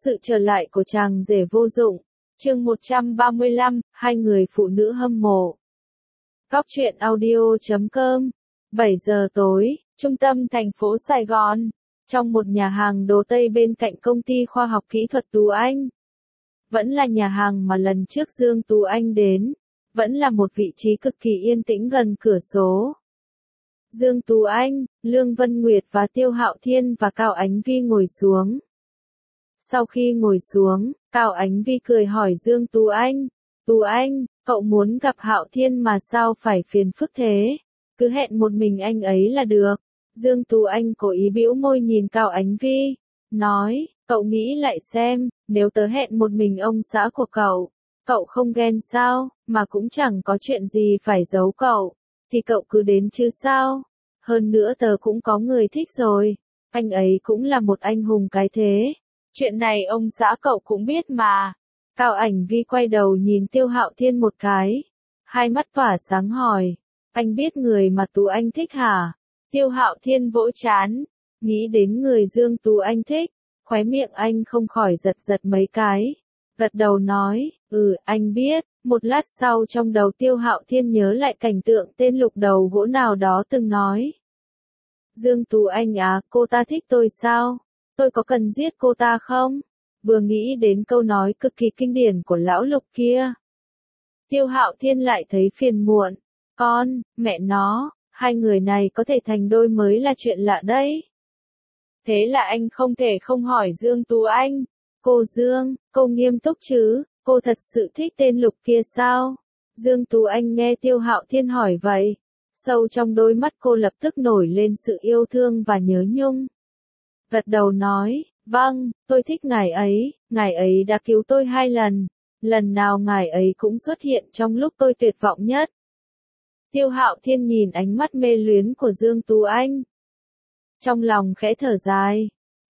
Sự trở lại của chàng rể vô dụng. Chương 135, hai người phụ nữ hâm mộ. Cóc truyện audio.com. 7 giờ tối, trung tâm thành phố Sài Gòn, trong một nhà hàng đồ Tây bên cạnh công ty khoa học kỹ thuật Tú Anh. Vẫn là nhà hàng mà lần trước Dương Tú Anh đến, vẫn là một vị trí cực kỳ yên tĩnh gần cửa sổ. Dương Tú Anh, Lương Vân Nguyệt và Tiêu Hạo Thiên và Cao Ánh Vi ngồi xuống. Sau khi ngồi xuống, Cao Ánh Vi cười hỏi Dương Tú Anh, Tú Anh, cậu muốn gặp Hạo Thiên mà sao phải phiền phức thế? Cứ hẹn một mình anh ấy là được. Dương Tú Anh cố ý bĩu môi nhìn Cao Ánh Vi, nói, cậu nghĩ lại xem, nếu tớ hẹn một mình ông xã của cậu không ghen sao, mà cũng chẳng có chuyện gì phải giấu cậu, thì cậu cứ đến chứ sao? Hơn nữa tớ cũng có người thích rồi, anh ấy cũng là một anh hùng cái thế. Chuyện này ông xã cậu cũng biết mà. Cao Ánh Vi quay đầu nhìn Tiêu Hạo Thiên một cái. Hai mắt tỏa sáng hỏi. Anh biết người mà Tú Anh thích hả? Tiêu Hạo Thiên vỗ trán. Nghĩ đến người Dương Tú Anh thích. Khóe miệng anh không khỏi giật giật mấy cái. Gật đầu nói. Anh biết. Một lát sau trong đầu Tiêu Hạo Thiên nhớ lại cảnh tượng tên lục đầu gỗ nào đó từng nói. Dương Tú Anh à, cô ta thích tôi sao? Tôi có cần giết cô ta không? Vừa nghĩ đến câu nói cực kỳ kinh điển của lão Lục kia. Tiêu Hạo Thiên lại thấy phiền muộn. Mẹ nó, hai người này có thể thành đôi mới là chuyện lạ đấy. Thế là anh không thể không hỏi Dương Tú Anh. Cô Dương, cô nghiêm túc chứ, cô thật sự thích tên Lục kia sao? Dương Tú Anh nghe Tiêu Hạo Thiên hỏi vậy. Sâu trong đôi mắt cô lập tức nổi lên sự yêu thương và nhớ nhung. Gật đầu nói, vâng, tôi thích ngài ấy đã cứu tôi 2 lần, lần nào ngài ấy cũng xuất hiện trong lúc tôi tuyệt vọng nhất. Tiêu Hạo Thiên nhìn ánh mắt mê luyến của Dương Tú Anh. Trong lòng khẽ thở dài.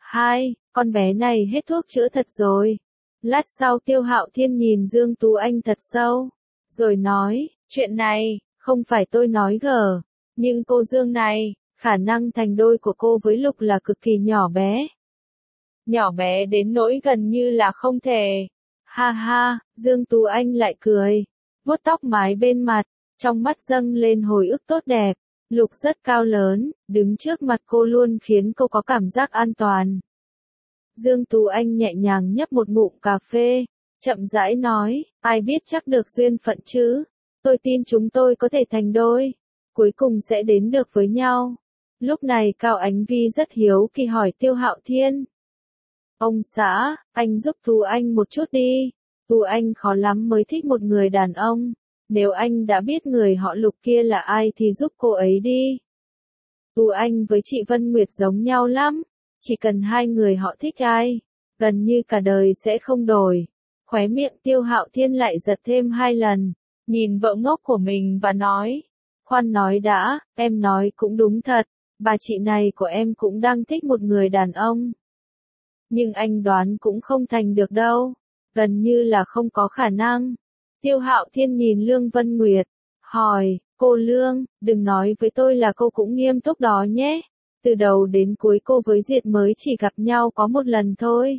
Con bé này hết thuốc chữa thật rồi. Lát sau Tiêu Hạo Thiên nhìn Dương Tú Anh thật sâu, rồi nói, chuyện này, không phải tôi nói gở, nhưng cô Dương này, khả năng thành đôi của cô với Lục là cực kỳ nhỏ bé. Nhỏ bé đến nỗi gần như là không thể. Ha ha, Dương Tú Anh lại cười, vuốt tóc mái bên mặt, trong mắt dâng lên hồi ức tốt đẹp. Lục rất cao lớn, đứng trước mặt cô luôn khiến cô có cảm giác an toàn. Dương Tú Anh nhẹ nhàng nhấp một ngụm cà phê, chậm rãi nói, ai biết chắc được duyên phận chứ. Tôi tin chúng tôi có thể thành đôi, cuối cùng sẽ đến được với nhau. Lúc này Cao Ánh Vi rất hiếu kỳ hỏi Tiêu Hạo Thiên. Ông xã, anh giúp Tú Anh một chút đi. Tú Anh khó lắm mới thích một người đàn ông. Nếu anh đã biết người họ Lục kia là ai thì giúp cô ấy đi. Tú Anh với chị Vân Nguyệt giống nhau lắm. Chỉ cần hai người họ thích ai, gần như cả đời sẽ không đổi. Khóe miệng Tiêu Hạo Thiên lại giật thêm 2 lần. Nhìn vợ ngốc của mình và nói. Khoan nói đã, em nói cũng đúng thật. Bà chị này của em cũng đang thích một người đàn ông. Nhưng anh đoán cũng không thành được đâu. Gần như là không có khả năng. Tiêu Hạo Thiên nhìn Lương Vân Nguyệt. Hỏi, cô Lương, đừng nói với tôi là cô cũng nghiêm túc đó nhé. Từ đầu đến cuối cô với Diệt mới chỉ gặp nhau có 1 lần thôi.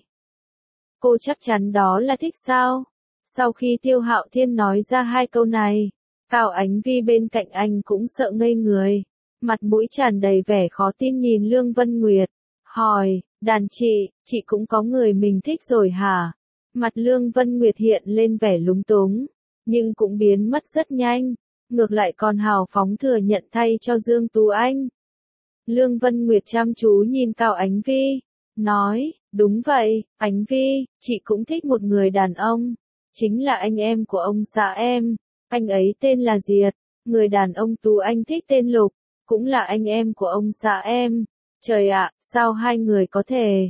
Cô chắc chắn đó là thích sao? Sau khi Tiêu Hạo Thiên nói ra 2 câu này, Cao Ánh Vi bên cạnh anh cũng sợ ngây người. Mặt mũi tràn đầy vẻ khó tin nhìn Lương Vân Nguyệt. Hỏi, đàn chị cũng có người mình thích rồi hả? Mặt Lương Vân Nguyệt hiện lên vẻ lúng túng, nhưng cũng biến mất rất nhanh. Ngược lại còn hào phóng thừa nhận thay cho Dương Tú Anh. Lương Vân Nguyệt chăm chú nhìn Cao Ánh Vi, nói, đúng vậy, Ánh Vi, chị cũng thích một người đàn ông. Chính là anh em của ông xã em. Anh ấy tên là Diệt. Người đàn ông Tú Anh thích tên Lục, cũng là anh em của ông xã em. Trời ạ, sao hai người có thể?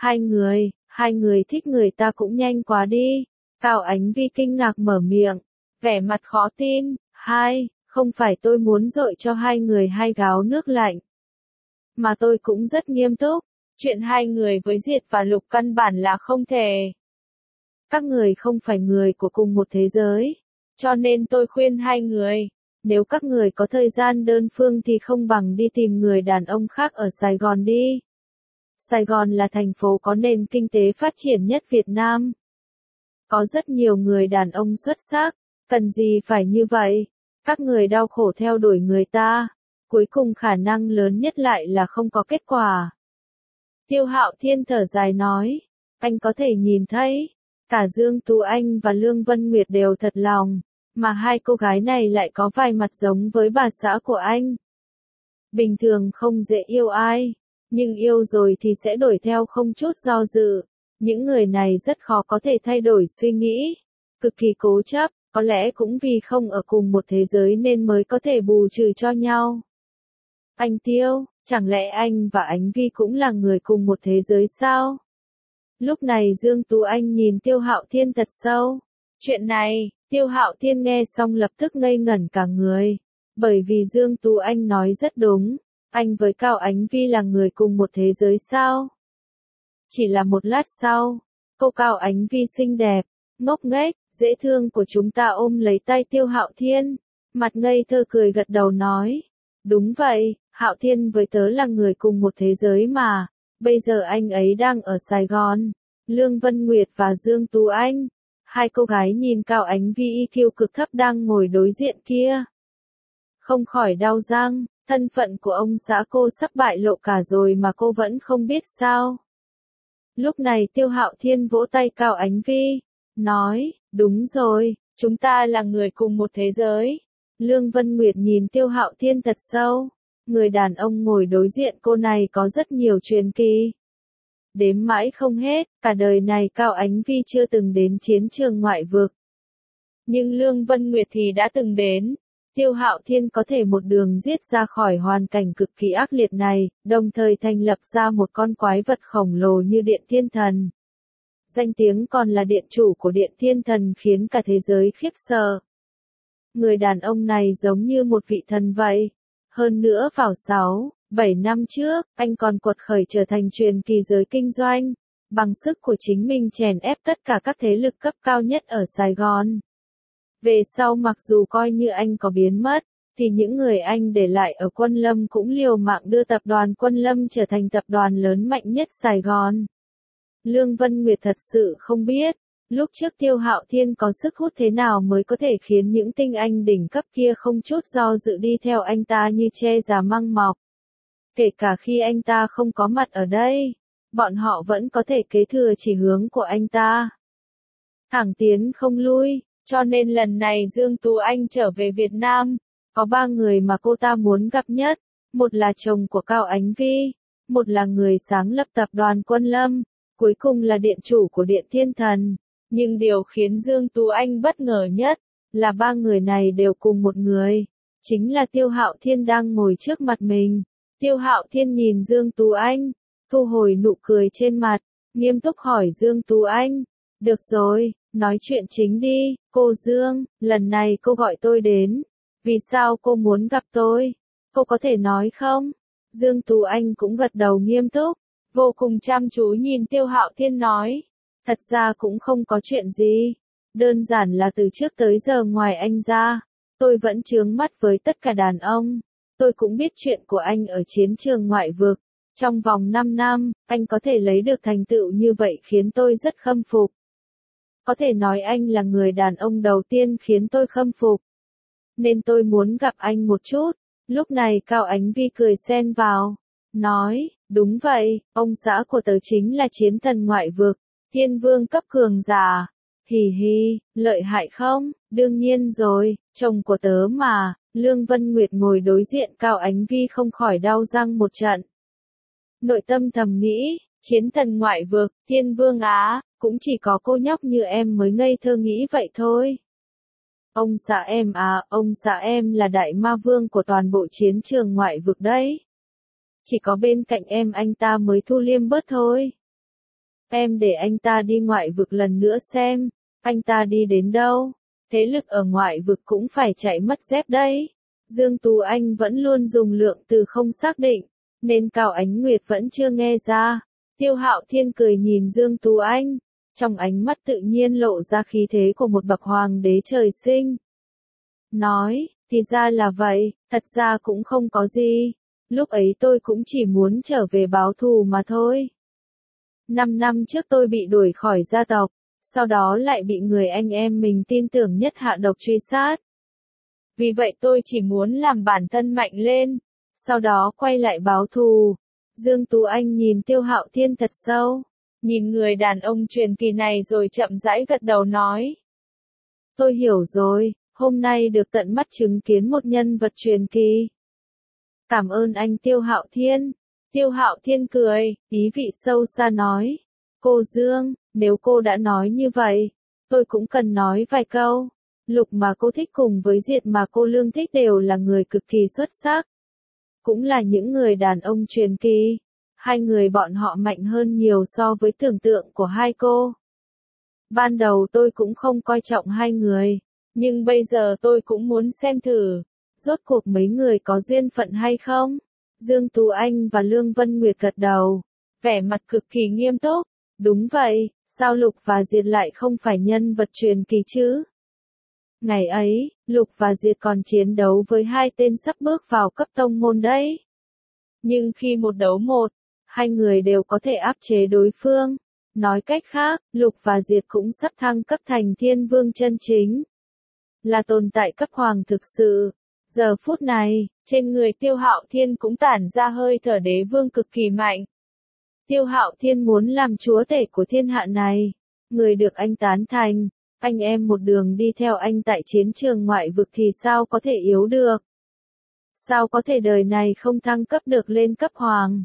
Hai người thích người ta cũng nhanh quá đi. Cao Ánh Vi kinh ngạc mở miệng, vẻ mặt khó tin. Không phải tôi muốn dội cho hai người 2 gáo nước lạnh. Mà tôi cũng rất nghiêm túc. Chuyện hai người với Diệt và Lục căn bản là không thể. Các người không phải người của cùng một thế giới. Cho nên tôi khuyên hai người. Nếu các người có thời gian đơn phương thì không bằng đi tìm người đàn ông khác ở Sài Gòn đi. Sài Gòn là thành phố có nền kinh tế phát triển nhất Việt Nam. Có rất nhiều người đàn ông xuất sắc, cần gì phải như vậy? Các người đau khổ theo đuổi người ta, cuối cùng khả năng lớn nhất lại là không có kết quả. Tiêu Hạo Thiên thở dài nói, anh có thể nhìn thấy, cả Dương Tú Anh và Lương Vân Nguyệt đều thật lòng, mà hai cô gái này lại có vài mặt giống với bà xã của anh. Bình thường không dễ yêu ai, nhưng yêu rồi thì sẽ đổi theo không chút do dự. Những người này rất khó có thể thay đổi suy nghĩ, cực kỳ cố chấp, có lẽ cũng vì không ở cùng một thế giới nên mới có thể bù trừ cho nhau. Anh Tiêu, chẳng lẽ anh và Ánh Vi cũng là người cùng một thế giới sao? Lúc này Dương Tú Anh nhìn Tiêu Hạo Thiên thật sâu. Chuyện này, Tiêu Hạo Thiên nghe xong lập tức ngây ngẩn cả người. Bởi vì Dương Tú Anh nói rất đúng, anh với Cao Ánh Vi là người cùng một thế giới sao? Chỉ là một lát sau, cô Cao Ánh Vi xinh đẹp, ngốc nghếch, dễ thương của chúng ta ôm lấy tay Tiêu Hạo Thiên, mặt ngây thơ cười gật đầu nói. Đúng vậy, Hạo Thiên với tớ là người cùng một thế giới mà, bây giờ anh ấy đang ở Sài Gòn. Lương Vân Nguyệt và Dương Tú Anh, hai cô gái nhìn Cao Ánh Vi IQ cực thấp đang ngồi đối diện kia. Không khỏi đau răng, thân phận của ông xã cô sắp bại lộ cả rồi mà cô vẫn không biết sao. Lúc này Tiêu Hạo Thiên vỗ tay Cao Ánh Vi, nói, đúng rồi, chúng ta là người cùng một thế giới. Lương Vân Nguyệt nhìn Tiêu Hạo Thiên thật sâu, người đàn ông ngồi đối diện cô này có rất nhiều truyền kỳ. Đếm mãi không hết, cả đời này Cao Ánh Vi chưa từng đến chiến trường ngoại vực. Nhưng Lương Vân Nguyệt thì đã từng đến. Tiêu Hạo Thiên có thể một đường giết ra khỏi hoàn cảnh cực kỳ ác liệt này, đồng thời thành lập ra một con quái vật khổng lồ như Điện Thiên Thần. Danh tiếng còn là điện chủ của Điện Thiên Thần khiến cả thế giới khiếp sợ. Người đàn ông này giống như một vị thần vậy. Hơn nữa vào 7 năm trước, anh còn quật khởi trở thành truyền kỳ giới kinh doanh, bằng sức của chính mình chèn ép tất cả các thế lực cấp cao nhất ở Sài Gòn. Về sau mặc dù coi như anh có biến mất, thì những người anh để lại ở Quân Lâm cũng liều mạng đưa tập đoàn Quân Lâm trở thành tập đoàn lớn mạnh nhất Sài Gòn. Lương Vân Nguyệt thật sự không biết, lúc trước Tiêu Hạo Thiên có sức hút thế nào mới có thể khiến những tinh anh đỉnh cấp kia không chút do dự đi theo anh ta như tre già măng mọc. Kể cả khi anh ta không có mặt ở đây, bọn họ vẫn có thể kế thừa chỉ hướng của anh ta. Thẳng tiến không lui, cho nên lần này Dương Tú Anh trở về Việt Nam, có 3 người mà cô ta muốn gặp nhất, một là chồng của Cao Ánh Vi, một là người sáng lập tập đoàn Quân Lâm, cuối cùng là điện chủ của Điện Thiên Thần. Nhưng điều khiến Dương Tú Anh bất ngờ nhất, là 3 người này đều cùng một người, chính là Tiêu Hạo Thiên đang ngồi trước mặt mình. Tiêu Hạo Thiên nhìn Dương Tú Anh, thu hồi nụ cười trên mặt, nghiêm túc hỏi Dương Tú Anh, được rồi, nói chuyện chính đi, cô Dương, lần này cô gọi tôi đến, vì sao cô muốn gặp tôi, cô có thể nói không? Dương Tú Anh cũng gật đầu nghiêm túc, vô cùng chăm chú nhìn Tiêu Hạo Thiên nói, thật ra cũng không có chuyện gì, đơn giản là từ trước tới giờ ngoài anh ra, tôi vẫn chướng mắt với tất cả đàn ông. Tôi cũng biết chuyện của anh ở chiến trường ngoại vực. Trong vòng 5 năm, anh có thể lấy được thành tựu như vậy khiến tôi rất khâm phục. Có thể nói anh là người đàn ông đầu tiên khiến tôi khâm phục. Nên tôi muốn gặp anh một chút. Lúc này Cao Ánh Vi cười xen vào. Nói, đúng vậy, ông xã của tớ chính là chiến thần ngoại vực. Thiên vương cấp cường giả. Hì hì, lợi hại không? Đương nhiên rồi, chồng của tớ mà. Lương Vân Nguyệt ngồi đối diện Cao Ánh Vi không khỏi đau răng một trận. Nội tâm thầm nghĩ, chiến thần ngoại vực, thiên vương Á, cũng chỉ có cô nhóc như em mới ngây thơ nghĩ vậy thôi. Ông xã em à, ông xã em là đại ma vương của toàn bộ chiến trường ngoại vực đấy. Chỉ có bên cạnh em anh ta mới thu liêm bớt thôi. Em để anh ta đi ngoại vực lần nữa xem, anh ta đi đến đâu. Thế lực ở ngoại vực cũng phải chạy mất dép đấy. Dương Tú Anh vẫn luôn dùng lượng từ không xác định, nên Cao Ánh Nguyệt vẫn chưa nghe ra. Tiêu Hạo Thiên cười nhìn Dương Tú Anh, trong ánh mắt tự nhiên lộ ra khí thế của một bậc hoàng đế trời sinh. Nói, thì ra là vậy, thật ra cũng không có gì. Lúc ấy tôi cũng chỉ muốn trở về báo thù mà thôi. 5 năm trước tôi bị đuổi khỏi gia tộc, sau đó lại bị người anh em mình tin tưởng nhất hạ độc truy sát. Vì vậy tôi chỉ muốn làm bản thân mạnh lên, sau đó quay lại báo thù. Dương Tú Anh nhìn Tiêu Hạo Thiên thật sâu, nhìn người đàn ông truyền kỳ này rồi chậm rãi gật đầu nói. Tôi hiểu rồi, hôm nay được tận mắt chứng kiến một nhân vật truyền kỳ. Cảm ơn anh Tiêu Hạo Thiên. Tiêu Hạo Thiên cười, ý vị sâu xa nói. Cô Dương, nếu cô đã nói như vậy, tôi cũng cần nói vài câu. Lục mà cô thích cùng với Diệt mà cô Lương thích đều là người cực kỳ xuất sắc. Cũng là những người đàn ông truyền kỳ. Hai người bọn họ mạnh hơn nhiều so với tưởng tượng của hai cô. Ban đầu tôi cũng không coi trọng hai người, nhưng bây giờ tôi cũng muốn xem thử, rốt cuộc mấy người có duyên phận hay không? Dương Tú Anh và Lương Vân Nguyệt gật đầu, vẻ mặt cực kỳ nghiêm túc. Đúng vậy, sao Lục và Diệt lại không phải nhân vật truyền kỳ chứ? Ngày ấy, Lục và Diệt còn chiến đấu với hai tên sắp bước vào cấp tông môn đấy. Nhưng khi một đấu một, hai người đều có thể áp chế đối phương. Nói cách khác, Lục và Diệt cũng sắp thăng cấp thành thiên vương chân chính. Là tồn tại cấp hoàng thực sự. Giờ phút này, trên người Tiêu Hạo Thiên cũng tản ra hơi thở đế vương cực kỳ mạnh. Tiêu Hạo Thiên muốn làm chúa tể của thiên hạ này. Người được anh tán thành, anh em một đường đi theo anh tại chiến trường ngoại vực thì sao có thể yếu được? Sao có thể đời này không thăng cấp được lên cấp hoàng?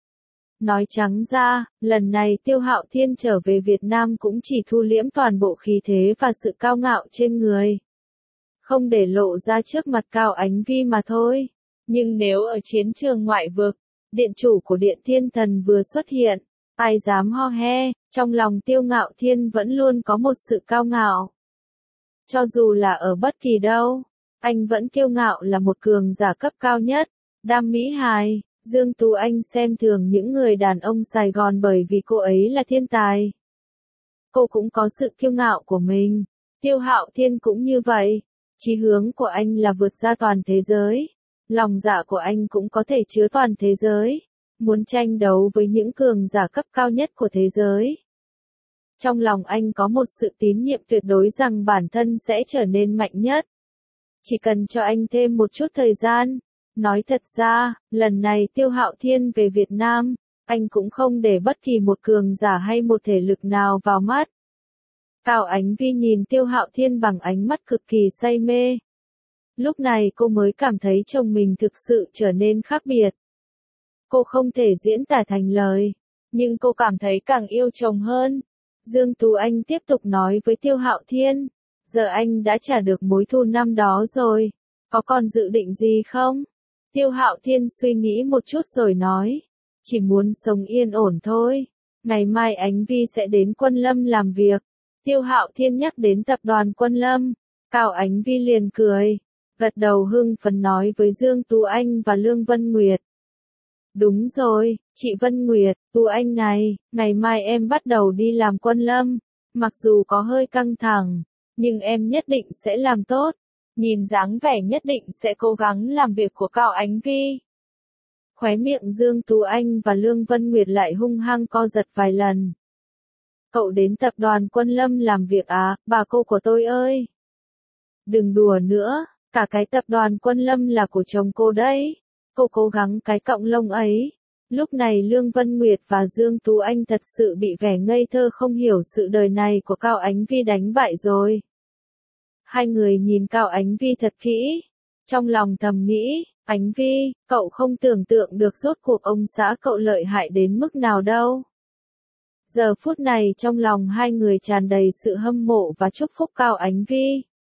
Nói trắng ra, lần này Tiêu Hạo Thiên trở về Việt Nam cũng chỉ thu liễm toàn bộ khí thế và sự cao ngạo trên người. Không để lộ ra trước mặt Cao Ánh Vi mà thôi. Nhưng nếu ở chiến trường ngoại vực, điện chủ của Điện Thiên Thần vừa xuất hiện, ai dám ho he, trong lòng Tiêu Ngạo Thiên vẫn luôn có một sự cao ngạo. Cho dù là ở bất kỳ đâu, anh vẫn kiêu ngạo là một cường giả cấp cao nhất. Đam Mỹ Hài, Dương Tú Anh xem thường những người đàn ông Sài Gòn bởi vì cô ấy là thiên tài. Cô cũng có sự kiêu ngạo của mình. Tiêu Hạo Thiên cũng như vậy. Chí hướng của anh là vượt ra toàn thế giới. Lòng dạ của anh cũng có thể chứa toàn thế giới. Muốn tranh đấu với những cường giả cấp cao nhất của thế giới. Trong lòng anh có một sự tín nhiệm tuyệt đối rằng bản thân sẽ trở nên mạnh nhất. Chỉ cần cho anh thêm một chút thời gian. Nói thật ra, lần này Tiêu Hạo Thiên về Việt Nam, anh cũng không để bất kỳ một cường giả hay một thể lực nào vào mắt. Cao Ánh Vi nhìn Tiêu Hạo Thiên bằng ánh mắt cực kỳ say mê. Lúc này cô mới cảm thấy chồng mình thực sự trở nên khác biệt. Cô không thể diễn tả thành lời, nhưng cô cảm thấy càng yêu chồng hơn. Dương Tú Anh tiếp tục nói với Tiêu Hạo Thiên, giờ anh đã trả được mối thù năm đó rồi, có còn dự định gì không? Tiêu Hạo Thiên suy nghĩ một chút rồi nói, chỉ muốn sống yên ổn thôi. Ngày mai Ánh Vi sẽ đến Quân Lâm làm việc. Tiêu Hạo Thiên nhắc đến tập đoàn Quân Lâm, Cao Ánh Vi liền cười, gật đầu hưng phấn nói với Dương Tú Anh và Lương Vân Nguyệt. Đúng rồi, chị Vân Nguyệt, Tú Anh này, ngày mai em bắt đầu đi làm Quân Lâm, mặc dù có hơi căng thẳng, nhưng em nhất định sẽ làm tốt. Nhìn dáng vẻ nhất định sẽ cố gắng làm việc của Cao Ánh Vi. Khóe miệng Dương Tú Anh và Lương Vân Nguyệt lại hung hăng co giật vài lần. Cậu đến tập đoàn Quân Lâm làm việc à, bà cô của tôi ơi. Đừng đùa nữa, cả cái tập đoàn Quân Lâm là của chồng cô đấy. Cô cố gắng cái cọng lông ấy. Lúc này Lương Vân Nguyệt và Dương Tú Anh thật sự bị vẻ ngây thơ không hiểu sự đời này của Cao Ánh Vi đánh bại rồi. Hai người nhìn Cao Ánh Vi thật kỹ. Trong lòng thầm nghĩ, Ánh Vi, cậu không tưởng tượng được rốt cuộc ông xã cậu lợi hại đến mức nào đâu. Giờ phút này trong lòng hai người tràn đầy sự hâm mộ và chúc phúc Cao Ánh Vi.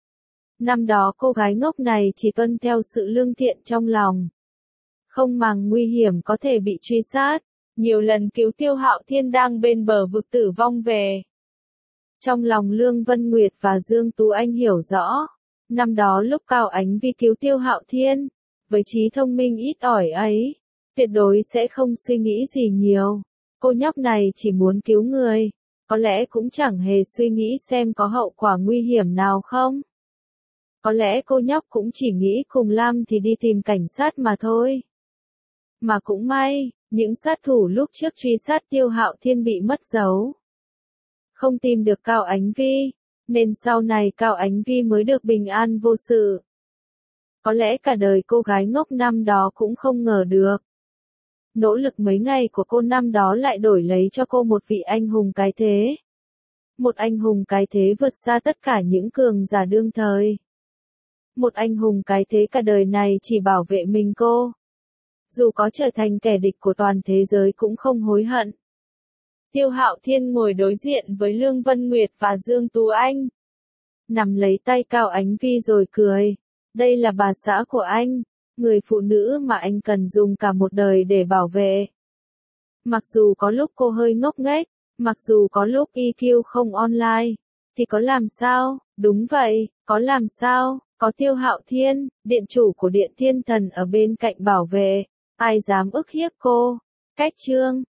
Năm đó cô gái ngốc này chỉ tuân theo sự lương thiện trong lòng. Không màng nguy hiểm có thể bị truy sát. Nhiều lần cứu Tiêu Hạo Thiên đang bên bờ vực tử vong về. Trong lòng Lương Vân Nguyệt và Dương Tú Anh hiểu rõ. Năm đó lúc Cao Ánh Vi cứu Tiêu Hạo Thiên, với trí thông minh ít ỏi ấy, tuyệt đối sẽ không suy nghĩ gì nhiều. Cô nhóc này chỉ muốn cứu người, có lẽ cũng chẳng hề suy nghĩ xem có hậu quả nguy hiểm nào không. Có lẽ cô nhóc cũng chỉ nghĩ cùng Lam thì đi tìm cảnh sát mà thôi. Mà cũng may, những sát thủ lúc trước truy sát Tiêu Hạo Thiên bị mất dấu. Không tìm được Cao Ánh Vi, nên sau này Cao Ánh Vi mới được bình an vô sự. Có lẽ cả đời cô gái ngốc năm đó cũng không ngờ được. Nỗ lực mấy ngày của cô năm đó lại đổi lấy cho cô một vị anh hùng cái thế. Một anh hùng cái thế vượt xa tất cả những cường giả đương thời. Một anh hùng cái thế cả đời này chỉ bảo vệ mình cô. Dù có trở thành kẻ địch của toàn thế giới cũng không hối hận. Tiêu Hạo Thiên ngồi đối diện với Lương Vân Nguyệt và Dương Tú Anh. Nắm lấy tay Cao Ánh Vi rồi cười. Đây là bà xã của anh, người phụ nữ mà anh cần dùng cả một đời để bảo vệ. Mặc dù có lúc cô hơi ngốc nghếch, mặc dù có lúc EQ không online, thì có làm sao, đúng vậy, có làm sao, có Tiêu Hạo Thiên, điện chủ của Điện Thiên Thần ở bên cạnh bảo vệ, ai dám ức hiếp cô. Cách chương